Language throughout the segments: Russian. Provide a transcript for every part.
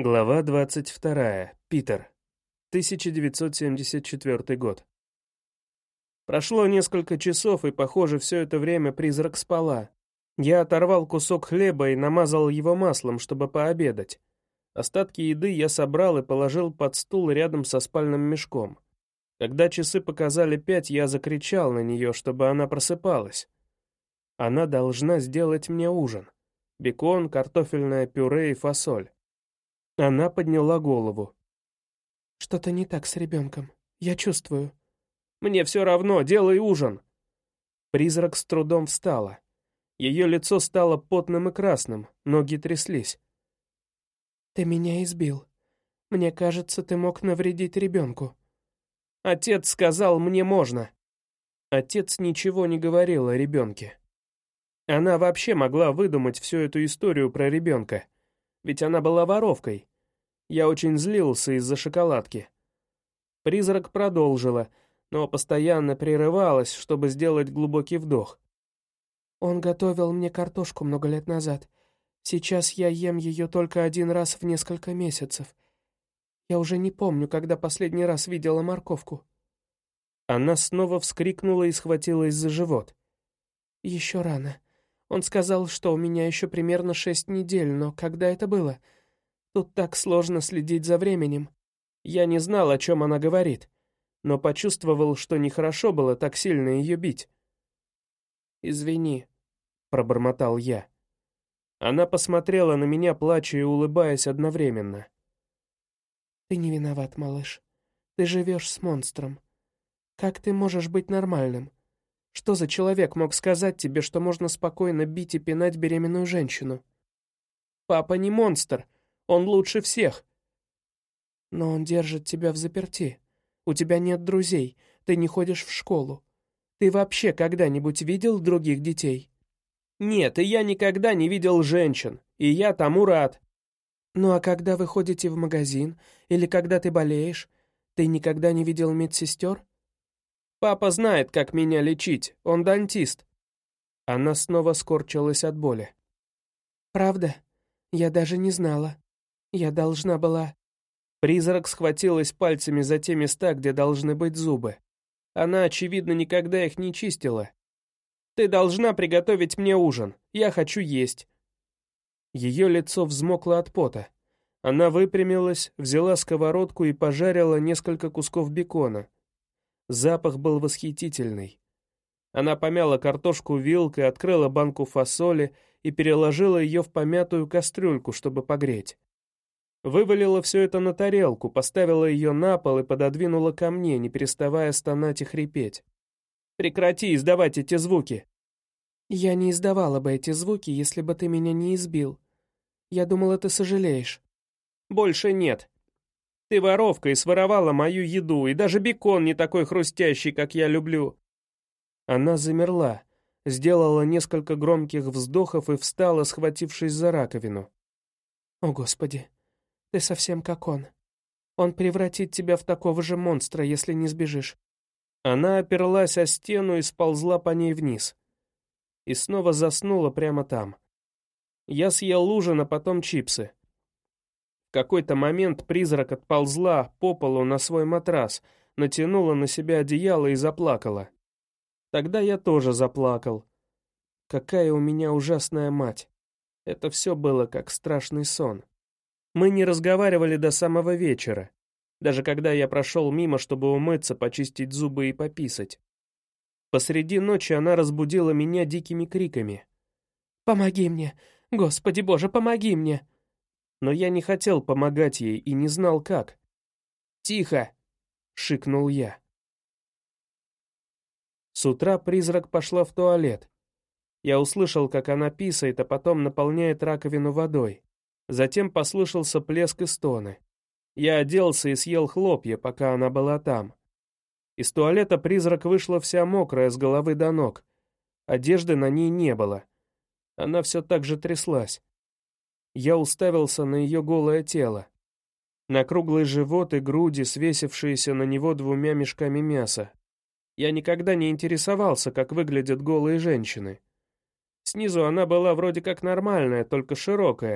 Глава 22. Питер. 1974 год. Прошло несколько часов, и, похоже, все это время призрак спала. Я оторвал кусок хлеба и намазал его маслом, чтобы пообедать. Остатки еды я собрал и положил под стул рядом со спальным мешком. Когда часы показали 5, я закричал на нее, чтобы она просыпалась. Она должна сделать мне ужин. Бекон, картофельное пюре и фасоль. Она подняла голову. «Что-то не так с ребенком. Я чувствую». «Мне все равно, делай ужин!» Призрак с трудом встала. Ее лицо стало потным и красным, ноги тряслись. «Ты меня избил. Мне кажется, ты мог навредить ребенку». «Отец сказал, мне можно». Отец ничего не говорил о ребенке. Она вообще могла выдумать всю эту историю про ребенка. Ведь она была воровкой. Я очень злился из-за шоколадки. Призрак продолжила, но постоянно прерывалась, чтобы сделать глубокий вдох. «Он готовил мне картошку много лет назад. Сейчас я ем ее только один раз в несколько месяцев. Я уже не помню, когда последний раз видела морковку». Она снова вскрикнула и схватилась за живот. «Еще рано. Он сказал, что у меня еще примерно 6 недель, но когда это было? Тут так сложно следить за временем». Я не знал, о чем она говорит, но почувствовал, что нехорошо было так сильно ее бить. «Извини», — пробормотал я. Она посмотрела на меня, плача и улыбаясь одновременно. «Ты не виноват, малыш. Ты живешь с монстром. Как ты можешь быть нормальным? Что за человек мог сказать тебе, что можно спокойно бить и пинать беременную женщину?» «Папа не монстр. Он лучше всех». «Но он держит тебя взаперти. У тебя нет друзей, ты не ходишь в школу. Ты вообще когда-нибудь видел других детей?» «Нет, и я никогда не видел женщин, и я тому рад». «Ну а когда вы ходите в магазин, или когда ты болеешь, ты никогда не видел медсестер?» «Папа знает, как меня лечить, он дантист». Она снова скорчилась от боли. «Правда? Я даже не знала. Я должна была...» Призрак схватилась пальцами за те места, где должны быть зубы. Она, очевидно, никогда их не чистила. «Ты должна приготовить мне ужин. Я хочу есть». Ее лицо взмокло от пота. Она выпрямилась, взяла сковородку и пожарила несколько кусков бекона. Запах был восхитительный. Она помяла картошку вилкой, открыла банку фасоли и переложила ее в помятую кастрюльку, чтобы погреть. Вывалила все это на тарелку, поставила ее на пол и пододвинула ко мне, не переставая стонать и хрипеть. «Прекрати издавать эти звуки!» «Я не издавала бы эти звуки, если бы ты меня не избил. Я думала, ты сожалеешь». «Больше нет. Ты воровка и своровала мою еду, и даже бекон не такой хрустящий, как я люблю». Она замерла, сделала несколько громких вздохов и встала, схватившись за раковину. «О, Господи, ты совсем как он. Он превратит тебя в такого же монстра, если не сбежишь». Она оперлась о стену и сползла по ней вниз. И снова заснула прямо там. Я съел ужин, а потом чипсы. В какой-то момент призрак отползла по полу на свой матрас, натянула на себя одеяло и заплакала. Тогда я тоже заплакал. Какая у меня ужасная мать. Это все было как страшный сон. Мы не разговаривали до самого вечера, даже когда я прошел мимо, чтобы умыться, почистить зубы и пописать. Посреди ночи она разбудила меня дикими криками. «Помоги мне! Господи Боже, помоги мне!» Но я не хотел помогать ей и не знал, как. «Тихо!» — шикнул я. С утра призрак пошла в туалет. Я услышал, как она писает, а потом наполняет раковину водой. Затем послышался плеск и стоны. Я оделся и съел хлопья, пока она была там. Из туалета призрак вышла вся мокрая с головы до ног. Одежды на ней не было. Она все так же тряслась. Я уставился на ее голое тело. На круглый живот и груди, свесившиеся на него 2 мешками мяса. Я никогда не интересовался, как выглядят голые женщины. Снизу она была вроде как нормальная, только широкая,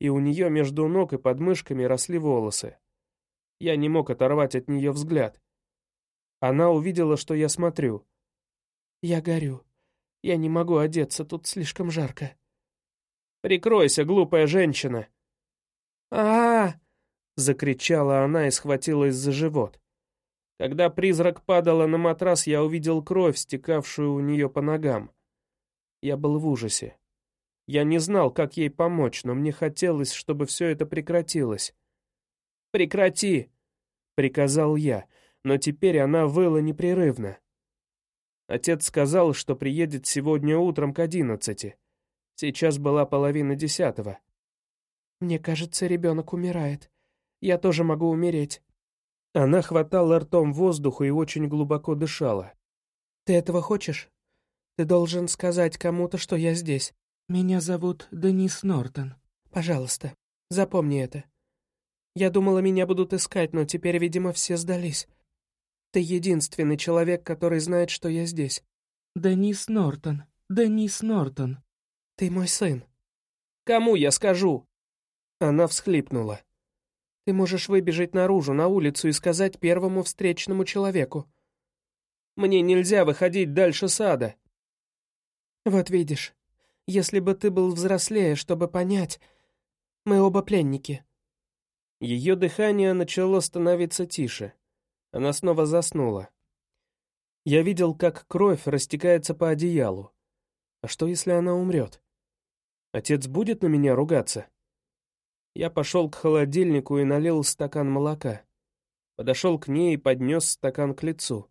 и у нее между ног и подмышками росли волосы. Я не мог оторвать от нее взгляд. Она увидела, что я смотрю. «Я горю. Я не могу одеться, тут слишком жарко». «Прикройся, глупая женщина!» А-а-а! Закричала она и схватилась за живот. Когда призрак падала на матрас, я увидел кровь, стекавшую у нее по ногам. Я был в ужасе. Я не знал, как ей помочь, но мне хотелось, чтобы все это прекратилось. «Прекрати!» — приказал я, но теперь она выла непрерывно. Отец сказал, что приедет сегодня утром к 11. Сейчас была 9:30. «Мне кажется, ребенок умирает. Я тоже могу умереть». Она хватала ртом воздух и очень глубоко дышала. «Ты этого хочешь? Ты должен сказать кому-то, что я здесь. Меня зовут Денис Нортон. Пожалуйста, запомни это. Я думала, меня будут искать, но теперь, видимо, все сдались. Ты единственный человек, который знает, что я здесь. Денис Нортон. Денис Нортон. Ты мой сын». «Кому я скажу?» Она всхлипнула. «Ты можешь выбежать наружу, на улицу и сказать первому встречному человеку». «Мне нельзя выходить дальше сада». «Вот видишь, если бы ты был взрослее, чтобы понять, мы оба пленники». Ее дыхание начало становиться тише. Она снова заснула. Я видел, как кровь растекается по одеялу. А что, если она умрет? Отец будет на меня ругаться? Я пошел к холодильнику и налил стакан молока. Подошел к ней и поднес стакан к лицу.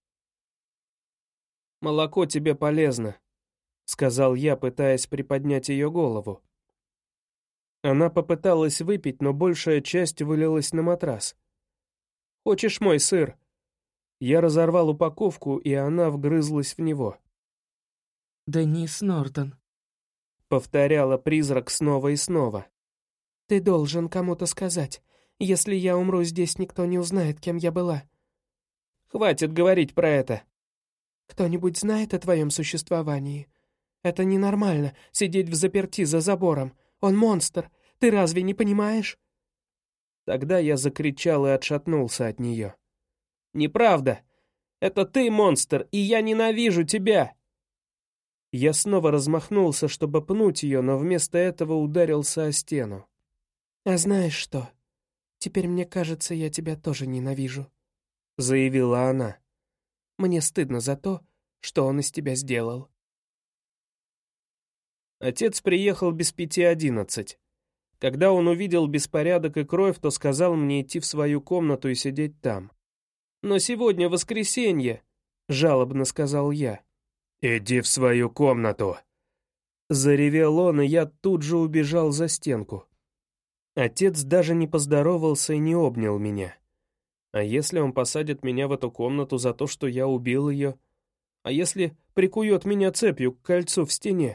«Молоко тебе полезно», — сказал я, пытаясь приподнять ее голову. Она попыталась выпить, но большая часть вылилась на матрас. «Хочешь мой сыр?» Я разорвал упаковку, и она вгрызлась в него. «Денис Нортон», — повторяла призрак снова и снова. «Ты должен кому-то сказать. Если я умру здесь, никто не узнает, кем я была». «Хватит говорить про это». «Кто-нибудь знает о твоем существовании? Это ненормально, сидеть взаперти за забором. Он монстр. Ты разве не понимаешь?» Тогда я закричал и отшатнулся от нее. «Неправда! Это ты монстр, и я ненавижу тебя!» Я снова размахнулся, чтобы пнуть ее, но вместо этого ударился о стену. «А знаешь что? Теперь мне кажется, я тебя тоже ненавижу», — заявила она. «Мне стыдно за то, что он из тебя сделал». Отец приехал без 5:11. Когда он увидел беспорядок и кровь, то сказал мне идти в свою комнату и сидеть там. «Но сегодня воскресенье», — жалобно сказал я. «Иди в свою комнату», — заревел он, и я тут же убежал за стенку. Отец даже не поздоровался и не обнял меня. А если он посадит меня в эту комнату за то, что я убил ее? А если прикует меня цепью к кольцу в стене?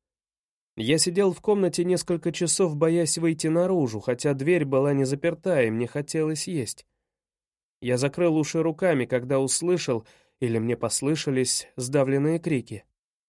Я сидел в комнате несколько часов, боясь выйти наружу, хотя дверь была не заперта, и мне хотелось есть. Я закрыл уши руками, когда услышал, или мне послышались, сдавленные крики.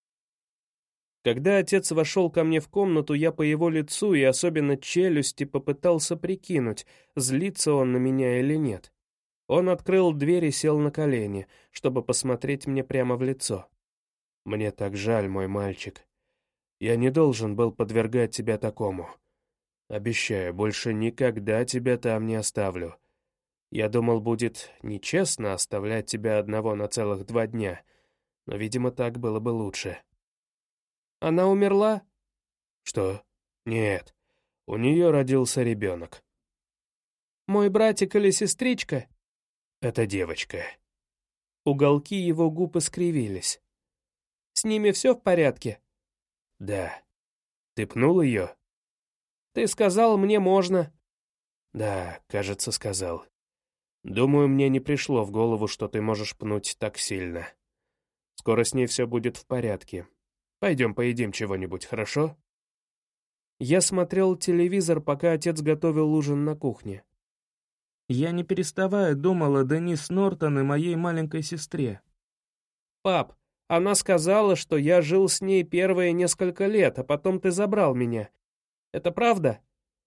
Когда отец вошел ко мне в комнату, я по его лицу и особенно челюсти попытался прикинуть, злится он на меня или нет. Он открыл дверь и сел на колени, чтобы посмотреть мне прямо в лицо. «Мне так жаль, мой мальчик. Я не должен был подвергать тебя такому. Обещаю, больше никогда тебя там не оставлю. Я думал, будет нечестно оставлять тебя одного на целых 2 дня, но, видимо, так было бы лучше». «Она умерла?» «Что? Нет. У нее родился ребенок». «Мой братик или сестричка?» «Это девочка». Уголки его губ искривились. «С ними все в порядке?» «Да. Ты пнул ее?» «Ты сказал, мне можно». «Да, кажется, сказал. Думаю, мне не пришло в голову, что ты можешь пнуть так сильно. Скоро с ней все будет в порядке. Пойдем поедим чего-нибудь, хорошо?» Я смотрел телевизор, пока отец готовил ужин на кухне. Я не переставая думал о Денис Нортон и моей маленькой сестре. «Пап, она сказала, что я жил с ней первые несколько лет, а потом ты забрал меня. Это правда?»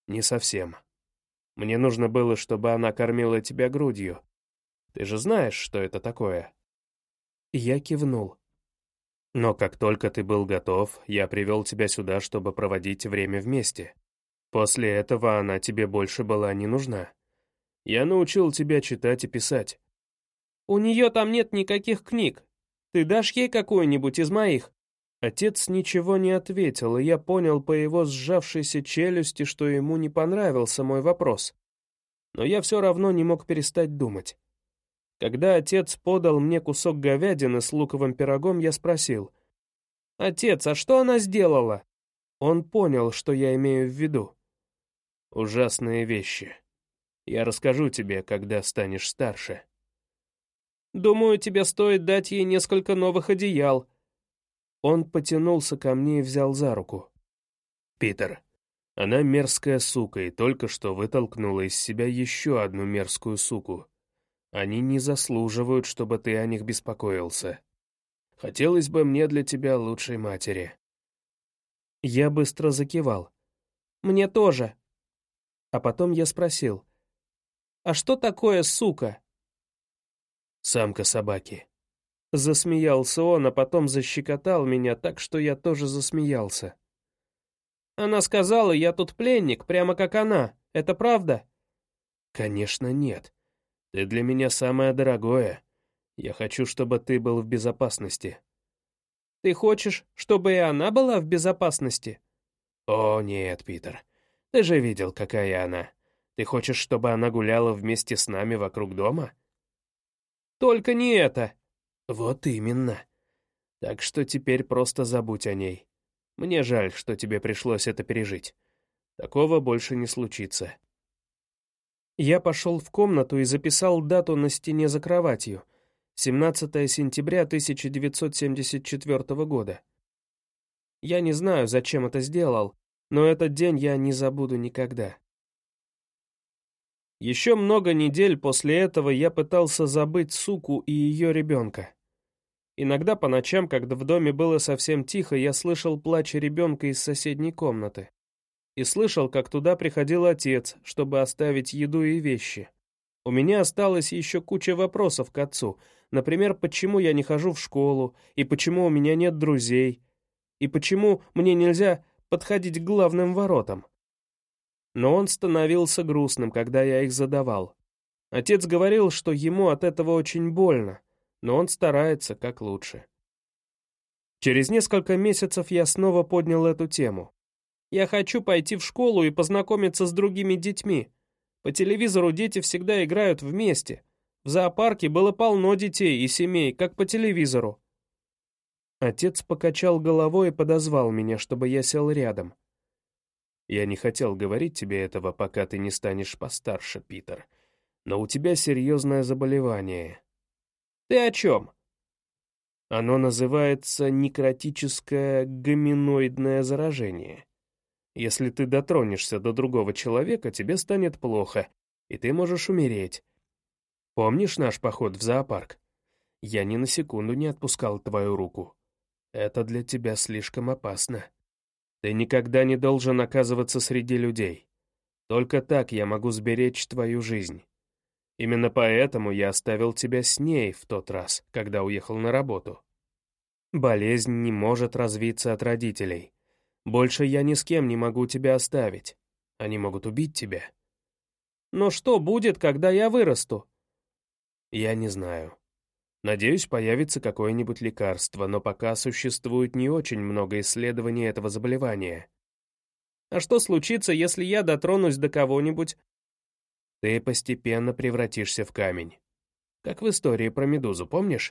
Не совсем. Мне нужно было, чтобы она кормила тебя грудью. Ты же знаешь, что это такое?» Я кивнул. «Но как только ты был готов, я привел тебя сюда, чтобы проводить время вместе. После этого она тебе больше была не нужна. Я научил тебя читать и писать». «У нее там нет никаких книг. Ты дашь ей какую-нибудь из моих?» Отец ничего не ответил, и я понял по его сжавшейся челюсти, что ему не понравился мой вопрос. Но я все равно не мог перестать думать. Когда отец подал мне кусок говядины с луковым пирогом, я спросил: «Отец, а что она сделала?» Он понял, что я имею в виду. «Ужасные вещи. Я расскажу тебе, когда станешь старше». «Думаю, тебе стоит дать ей несколько новых одеял». Он потянулся ко мне и взял за руку. «Питер, она мерзкая сука и только что вытолкнула из себя еще одну мерзкую суку. Они не заслуживают, чтобы ты о них беспокоился. Хотелось бы мне для тебя лучшей матери». Я быстро закивал. «Мне тоже». А потом я спросил: «А что такое сука?» «Самка собаки». Засмеялся он, а потом защекотал меня так, что я тоже засмеялся. «Она сказала, я тут пленник, прямо как она. Это правда?» «Конечно нет. Ты для меня самое дорогое. Я хочу, чтобы ты был в безопасности». «Ты хочешь, чтобы и она была в безопасности?» «О, нет, Питер. Ты же видел, какая она. Ты хочешь, чтобы она гуляла вместе с нами вокруг дома?» «Только не это». «Вот именно. Так что теперь просто забудь о ней. Мне жаль, что тебе пришлось это пережить. Такого больше не случится». Я пошел в комнату и записал дату на стене за кроватью. 17 сентября 1974 года. Я не знаю, зачем это сделал, но этот день я не забуду никогда. Еще много недель после этого я пытался забыть суку и ее ребенка. Иногда по ночам, когда в доме было совсем тихо, я слышал плач ребенка из соседней комнаты. И слышал, как туда приходил отец, чтобы оставить еду и вещи. У меня осталась еще куча вопросов к отцу. Например, почему я не хожу в школу, и почему у меня нет друзей, и почему мне нельзя подходить к главным воротам. Но он становился грустным, когда я их задавал. Отец говорил, что ему от этого очень больно, но он старается как лучше. Через несколько месяцев я снова поднял эту тему. Я хочу пойти в школу и познакомиться с другими детьми. По телевизору дети всегда играют вместе. В зоопарке было полно детей и семей, как по телевизору. Отец покачал головой и подозвал меня, чтобы я сел рядом. «Я не хотел говорить тебе этого, пока ты не станешь постарше, Питер. Но у тебя серьезное заболевание». «Ты о чем?» «Оно называется некротическое гоминоидное заражение. Если ты дотронешься до другого человека, тебе станет плохо, и ты можешь умереть. Помнишь наш поход в зоопарк? Я ни на секунду не отпускал твою руку. Это для тебя слишком опасно. Ты никогда не должен оказываться среди людей. Только так я могу сберечь твою жизнь. Именно поэтому я оставил тебя с ней в тот раз, когда уехал на работу. Болезнь не может развиться от родителей. Больше я ни с кем не могу тебя оставить. Они могут убить тебя». «Но что будет, когда я вырасту?» «Я не знаю. Надеюсь, появится какое-нибудь лекарство, но пока существует не очень много исследований этого заболевания». «А что случится, если я дотронусь до кого-нибудь?» «Ты постепенно превратишься в камень. Как в истории про Медузу, помнишь?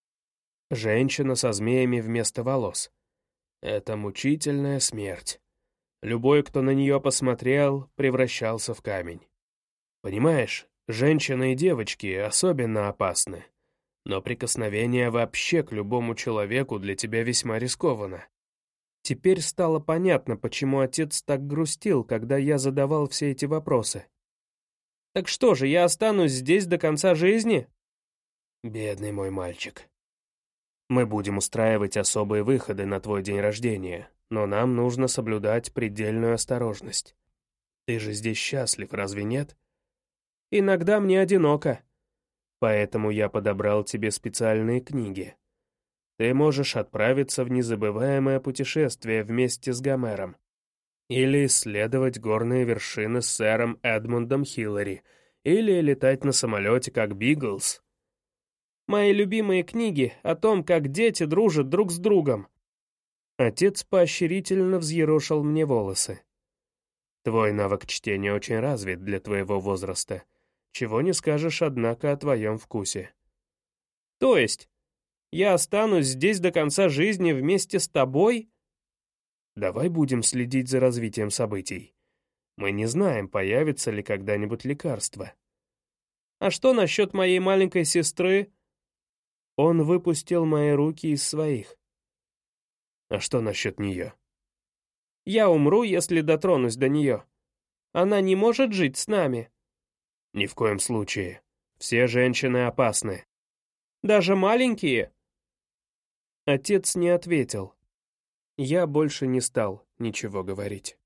Женщина со змеями вместо волос. Это мучительная смерть. Любой, кто на нее посмотрел, превращался в камень. Понимаешь, женщины и девочки особенно опасны. Но прикосновение вообще к любому человеку для тебя весьма рискованно». Теперь стало понятно, почему отец так грустил, когда я задавал все эти вопросы. «Так что же, я останусь здесь до конца жизни?» «Бедный мой мальчик. Мы будем устраивать особые выходы на твой день рождения, но нам нужно соблюдать предельную осторожность. Ты же здесь счастлив, разве нет? Иногда мне одиноко. Поэтому я подобрал тебе специальные книги. Ты можешь отправиться в незабываемое путешествие вместе с Гомером. Или исследовать горные вершины с сэром Эдмундом Хиллари. Или летать на самолете, как Биглз. Мои любимые книги о том, как дети дружат друг с другом. Отец поощрительно взъерошил мне волосы. Твой навык чтения очень развит для твоего возраста. Чего не скажешь, однако, о твоем вкусе. То есть, я останусь здесь до конца жизни вместе с тобой? Давай будем следить за развитием событий. Мы не знаем, появится ли когда-нибудь лекарство. А что насчет моей маленькой сестры? Он выпустил мои руки из своих. А что насчет нее? Я умру, если дотронусь до нее. Она не может жить с нами. Ни в коем случае. Все женщины опасны. Даже маленькие? Отец не ответил. Я больше не стал ничего говорить.